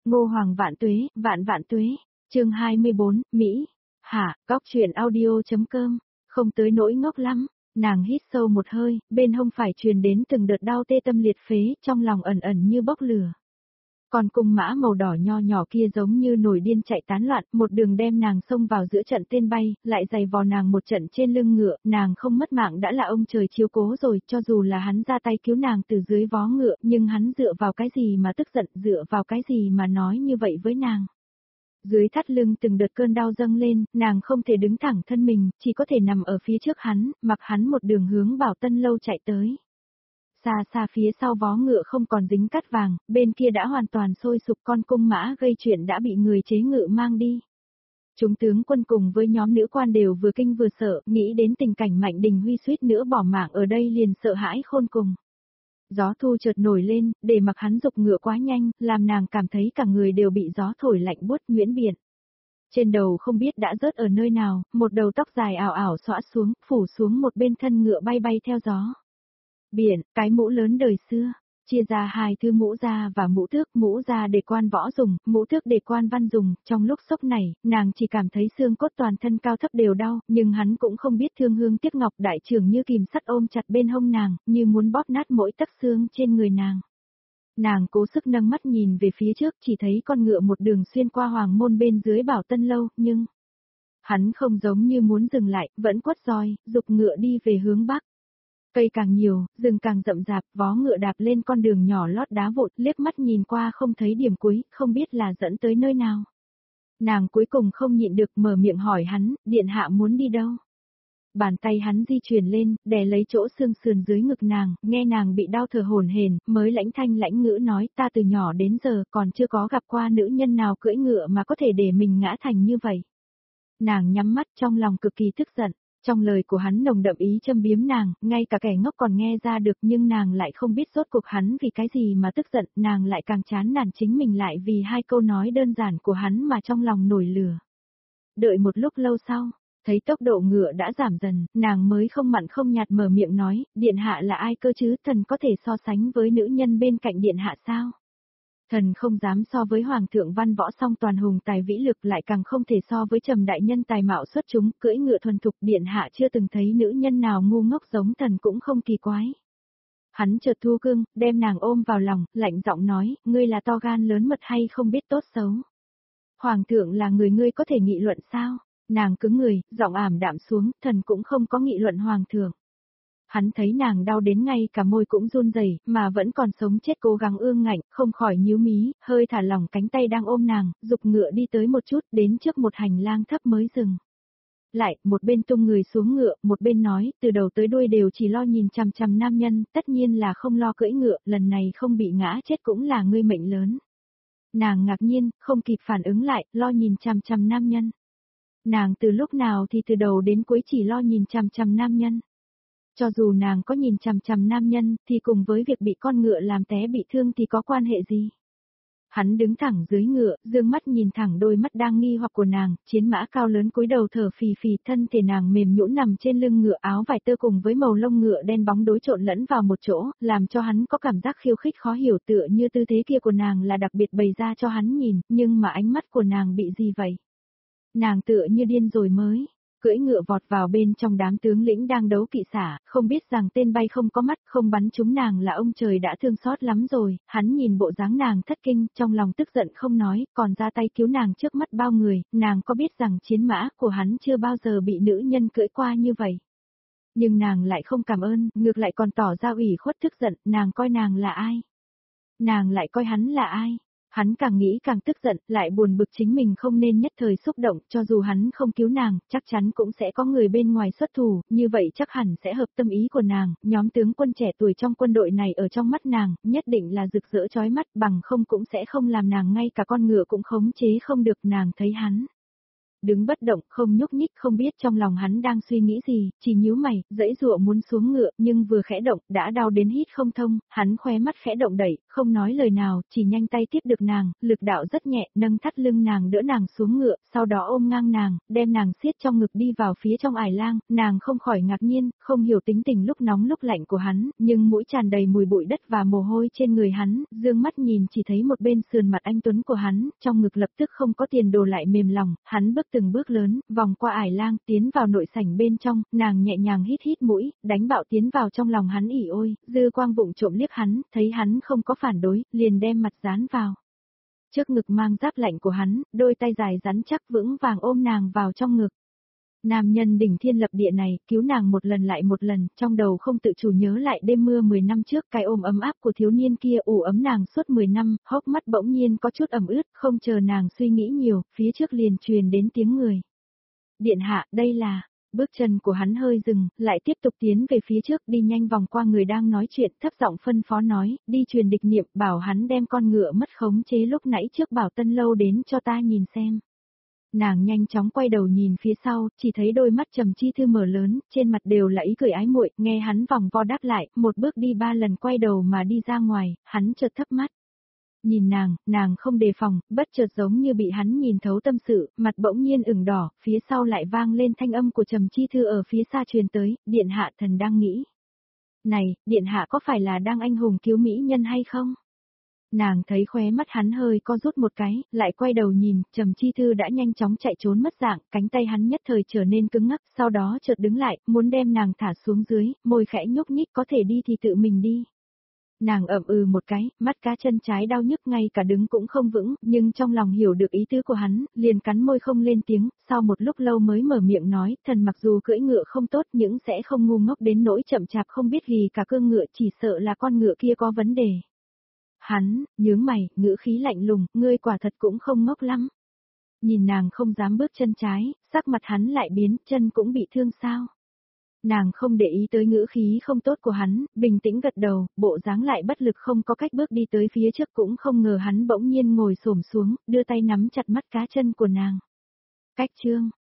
Ngô Hoàng vạn tuế, vạn vạn tuế. Chương 24, Mỹ. Hả, Cóc truyện audio.com. Không tới nỗi ngốc lắm. Nàng hít sâu một hơi, bên hông phải truyền đến từng đợt đau tê tâm liệt phế, trong lòng ẩn ẩn như bốc lửa. Còn cung mã màu đỏ nho nhỏ kia giống như nổi điên chạy tán loạn, một đường đem nàng xông vào giữa trận tên bay, lại giày vò nàng một trận trên lưng ngựa, nàng không mất mạng đã là ông trời chiếu cố rồi, cho dù là hắn ra tay cứu nàng từ dưới vó ngựa, nhưng hắn dựa vào cái gì mà tức giận, dựa vào cái gì mà nói như vậy với nàng. Dưới thắt lưng từng đợt cơn đau dâng lên, nàng không thể đứng thẳng thân mình, chỉ có thể nằm ở phía trước hắn, mặc hắn một đường hướng Bảo Tân Lâu chạy tới. Xa xa phía sau vó ngựa không còn dính cát vàng, bên kia đã hoàn toàn sôi sục, con cung mã gây chuyện đã bị người chế ngự mang đi. Chúng tướng quân cùng với nhóm nữ quan đều vừa kinh vừa sợ, nghĩ đến tình cảnh Mạnh Đình Huy suýt nữa bỏ mạng ở đây liền sợ hãi khôn cùng. Gió thu chợt nổi lên, để mặc hắn dục ngựa quá nhanh, làm nàng cảm thấy cả người đều bị gió thổi lạnh buốt nhuyễn biển. Trên đầu không biết đã rớt ở nơi nào, một đầu tóc dài ảo ảo xõa xuống, phủ xuống một bên thân ngựa bay bay theo gió. Biển, cái mũ lớn đời xưa, chia ra hai thứ mũ da và mũ da để quan võ dùng, mũ thước để quan văn dùng, trong lúc sốc này, nàng chỉ cảm thấy xương cốt toàn thân cao thấp đều đau, nhưng hắn cũng không biết thương hương tiếc ngọc đại trưởng như kìm sắt ôm chặt bên hông nàng, như muốn bóp nát mỗi tấc xương trên người nàng. Nàng cố sức nâng mắt nhìn về phía trước chỉ thấy con ngựa một đường xuyên qua hoàng môn bên dưới Bảo Tân Lâu, nhưng hắn không giống như muốn dừng lại, vẫn quất roi, dục ngựa đi về hướng bắc. Cây càng nhiều, rừng càng rậm rạp, vó ngựa đạp lên con đường nhỏ lót đá vụn, liếc mắt nhìn qua không thấy điểm cuối, không biết là dẫn tới nơi nào. Nàng cuối cùng không nhịn được mở miệng hỏi hắn, điện hạ muốn đi đâu? Bàn tay hắn di chuyển lên, đè lấy chỗ xương sườn dưới ngực nàng, nghe nàng bị đau thở hổn hển, mới lãnh thanh lãnh ngữ nói, ta từ nhỏ đến giờ còn chưa có gặp qua nữ nhân nào cưỡi ngựa mà có thể để mình ngã thành như vậy. Nàng nhắm mắt trong lòng cực kỳ tức giận. Trong lời của hắn nồng đậm ý châm biếm nàng, ngay cả kẻ ngốc còn nghe ra được nhưng nàng lại không biết rốt cuộc hắn vì cái gì mà tức giận, nàng lại càng chán nản chính mình lại vì hai câu nói đơn giản của hắn mà trong lòng nổi lửa. Đợi một lúc lâu sau, thấy tốc độ ngựa đã giảm dần, nàng mới không mặn không nhạt mở miệng nói, điện hạ là ai cơ chứ, thần có thể so sánh với nữ nhân bên cạnh điện hạ sao? Thần không dám so với Hoàng thượng văn võ song toàn hùng tài vĩ lực, lại càng không thể so với Trầm đại nhân tài mạo xuất chúng, cưỡi ngựa thuần thục, điện hạ chưa từng thấy nữ nhân nào ngu ngốc giống thần cũng không kỳ quái. Hắn chợt thu cương, đem nàng ôm vào lòng, lạnh giọng nói, ngươi là to gan lớn mật hay không biết tốt xấu? Hoàng thượng là người ngươi có thể nghị luận sao? Nàng cứng người, giọng ảm đạm xuống, thần cũng không có nghị luận Hoàng thượng. Hắn thấy nàng đau đến ngay cả môi cũng run rẩy, mà vẫn còn sống chết cố gắng ương ngạnh, không khỏi nhíu mí, hơi thả lỏng cánh tay đang ôm nàng, dục ngựa đi tới một chút, đến trước một hành lang thấp mới dừng. Lại, một bên tung người xuống ngựa, một bên nói, từ đầu tới đuôi đều chỉ lo nhìn chằm chằm nam nhân, tất nhiên là không lo cưỡi ngựa, lần này không bị ngã chết cũng là ngươi mệnh lớn. Nàng ngạc nhiên, không kịp phản ứng lại, lo nhìn chằm chằm nam nhân. Nàng từ lúc nào thì từ đầu đến cuối chỉ lo nhìn chằm chằm nam nhân. Cho dù nàng có nhìn chằm chằm nam nhân, thì cùng với việc bị con ngựa làm té bị thương thì có quan hệ gì? Hắn đứng thẳng dưới ngựa, dương mắt nhìn thẳng đôi mắt đang nghi hoặc của nàng, chiến mã cao lớn cúi đầu thở phì phì, thân thể nàng mềm nhũn nằm trên lưng ngựa, áo vải tơ cùng với màu lông ngựa đen bóng đối trộn lẫn vào một chỗ, làm cho hắn có cảm giác khiêu khích khó hiểu, tựa như tư thế kia của nàng là đặc biệt bày ra cho hắn nhìn, nhưng mà ánh mắt của nàng bị gì vậy? Nàng tựa như điên rồi mới cưỡi ngựa vọt vào bên trong đám tướng lĩnh đang đấu kỵ xả, không biết rằng tên bay không có mắt, không bắn trúng nàng là ông trời đã thương xót lắm rồi. Hắn nhìn bộ dáng nàng thất kinh, trong lòng tức giận không nói, còn ra tay cứu nàng trước mắt bao người, nàng có biết rằng chiến mã của hắn chưa bao giờ bị nữ nhân cưỡi qua như vậy. Nhưng nàng lại không cảm ơn, ngược lại còn tỏ ra ủy khuất tức giận, nàng coi nàng là ai? Nàng lại coi hắn là ai? Hắn càng nghĩ càng tức giận, lại buồn bực chính mình không nên nhất thời xúc động, cho dù hắn không cứu nàng, chắc chắn cũng sẽ có người bên ngoài xuất thủ, như vậy chắc hẳn sẽ hợp tâm ý của nàng, nhóm tướng quân trẻ tuổi trong quân đội này ở trong mắt nàng, nhất định là rực rỡ chói mắt, bằng không cũng sẽ không làm nàng ngay cả con ngựa cũng khống chế không được. Nàng thấy hắn đứng bất động, không nhúc nhích, không biết trong lòng hắn đang suy nghĩ gì, chỉ nhíu mày, giãy giụa muốn xuống ngựa, nhưng vừa khẽ động, đã đau đến hít không thông, hắn khóe mắt khẽ động đẩy, không nói lời nào, chỉ nhanh tay tiếp được nàng, lực đạo rất nhẹ, nâng thắt lưng nàng đỡ nàng xuống ngựa, sau đó ôm ngang nàng, đem nàng siết trong ngực đi vào phía trong ải lang, nàng không khỏi ngạc nhiên, không hiểu tính tình lúc nóng lúc lạnh của hắn, nhưng mũi tràn đầy mùi bụi đất và mồ hôi trên người hắn, dương mắt nhìn chỉ thấy một bên sườn mặt anh tuấn của hắn, trong ngực lập tức không có tiền đồ lại mềm lòng, hắn bước từng bước lớn, vòng qua ải lang, tiến vào nội sảnh bên trong, nàng nhẹ nhàng hít hít mũi, đánh bạo tiến vào trong lòng hắn ỉ ôi, dư quang vụng trộm liếc hắn, thấy hắn không có phản đối, liền đem mặt dán vào. Trước ngực mang giáp lạnh của hắn, đôi tay dài rắn chắc vững vàng ôm nàng vào trong ngực. Nam nhân đỉnh thiên lập địa này, cứu nàng một lần lại một lần, trong đầu không tự chủ nhớ lại đêm mưa 10 năm trước, cái ôm ấm áp của thiếu niên kia ủ ấm nàng suốt 10 năm, hốc mắt bỗng nhiên có chút ẩm ướt, không chờ nàng suy nghĩ nhiều, phía trước liền truyền đến tiếng người. Điện hạ, đây là... Bước chân của hắn hơi dừng, lại tiếp tục tiến về phía trước, đi nhanh vòng qua người đang nói chuyện, thấp giọng phân phó nói, đi truyền địch niệm, bảo hắn đem con ngựa mất khống chế lúc nãy trước Bảo Tân Lâu đến cho ta nhìn xem. Nàng nhanh chóng quay đầu nhìn phía sau, chỉ thấy đôi mắt Trầm Chi Thư mở lớn, trên mặt đều là ý cười ái muội, nghe hắn vòng vo đáp lại, một bước đi 3 lần quay đầu mà đi ra ngoài, hắn chợt thấp mắt. Nhìn nàng không đề phòng, bất chợt giống như bị hắn nhìn thấu tâm sự, mặt bỗng nhiên ửng đỏ, phía sau lại vang lên thanh âm của Trầm Chi Thư ở phía xa truyền tới, điện hạ thần đang nghĩ. Này, điện hạ có phải là đang anh hùng cứu mỹ nhân hay không? Nàng thấy khóe mắt hắn hơi co rút một cái, lại quay đầu nhìn, Trầm Chi Thư đã nhanh chóng chạy trốn mất dạng, cánh tay hắn nhất thời trở nên cứng ngắc, sau đó chợt đứng lại, muốn đem nàng thả xuống dưới, môi khẽ nhúc nhích có thể đi thì tự mình đi. Nàng ậm một cái, mắt cá chân trái đau nhức ngay cả đứng cũng không vững, nhưng trong lòng hiểu được ý tứ của hắn, liền cắn môi không lên tiếng, sau một lúc lâu mới mở miệng nói, thần mặc dù cưỡi ngựa không tốt nhưng sẽ không ngu ngốc đến nỗi chậm chạp không biết gì cả cương ngựa, chỉ sợ là con ngựa kia có vấn đề. Hắn, nhướng mày, ngữ khí lạnh lùng, ngươi quả thật cũng không ngốc lắm. Nhìn nàng không dám bước chân trái, sắc mặt hắn lại biến, chân cũng bị thương sao. Nàng không để ý tới ngữ khí không tốt của hắn, bình tĩnh gật đầu, bộ dáng lại bất lực không có cách bước đi tới phía trước, cũng không ngờ hắn bỗng nhiên ngồi xổm xuống, đưa tay nắm chặt mắt cá chân của nàng. Cách chương